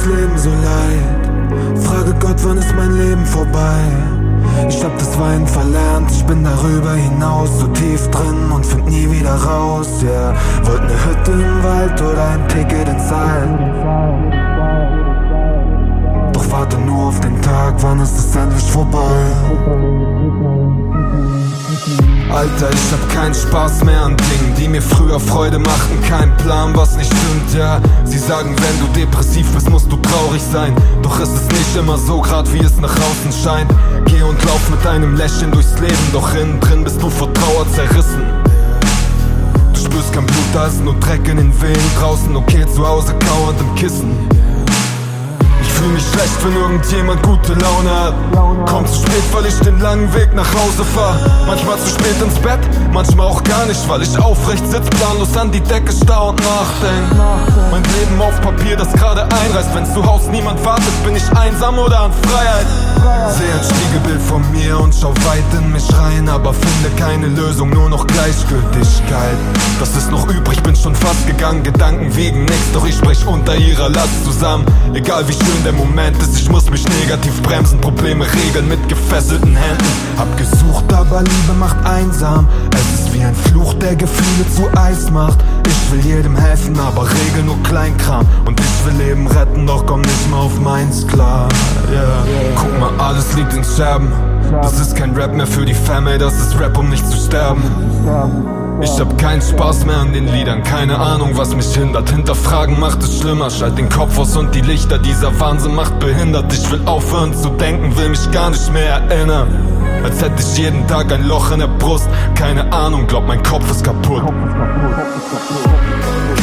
Leben so leid. Frage Gott, wann ist mein Leben vorbei? Ich hab das Weinen verlernt, ich bin darüber hinaus so tief drin und find nie wieder raus, yeah. Wollt ne Hütte im Wald oder ein Ticket ins All. Doch warte nur auf den Tag, wann ist es endlich vorbei? Alter, ich hab keinen Spaß mehr an Dingen, die mir früher Freude machten. Kein Plan, was nicht stimmt, ja. Sie sagen, wenn du depressiv bist, musst du traurig sein. Doch ist es nicht immer so, grad wie es nach außen scheint. Geh und lauf mit einem Lächeln durchs Leben, doch innen drin bist du vor Trauer zerrissen. Du spürst kein Blut, da ist nur Dreck in den Venen. Draußen okay, zu Hause kauernd im Kissen. Ich fühl mich schlecht, wenn irgendjemand gute Laune hat. Komm zu spät, weil ich den langen Weg nach Hause fahr. Manchmal zu spät ins Bett, manchmal auch gar nicht, weil ich aufrecht sitz, planlos an die Decke starr und nachdenk. Mein Leben auf Papier, das gerade einreißt. Wenn zu Hause niemand wartet, bin ich einsam oder an Freiheit. Seh ein Spiegelbild von mir und schau weit in mich rein, aber finde keine Lösung, nur noch Gleichgültigkeit. Das ist noch übrig, bin schon fast gegangen, Gedanken wiegen nix, doch ich sprech unter ihrer Last zusammen. Egal wie schön der Moment ist, ich muss mich negativ bremsen, Probleme regeln mit gefesselten Händen. Hab gesucht, aber Liebe macht einsam. Es ist wie ein Fluch, der Gefühle zu Eis macht. Ich will jedem helfen, aber regel nur Kleinkram. Und ich will Leben retten, doch komm nicht mehr auf meins klar, yeah. Guck mal, alles liegt in Scherben. Das ist kein Rap mehr für die Family, das ist Rap, um nicht zu sterben. Ich hab keinen Spaß mehr an den Liedern, keine Ahnung, was mich hindert. Hinterfragen macht es schlimmer, schalt den Kopf aus und die Lichter. Dieser Wahnsinn macht behindert. Ich will aufhören zu denken, will mich gar nicht mehr erinnern. Als hätte ich jeden Tag ein Loch in der Brust. Keine Ahnung, glaub mein Kopf ist kaputt.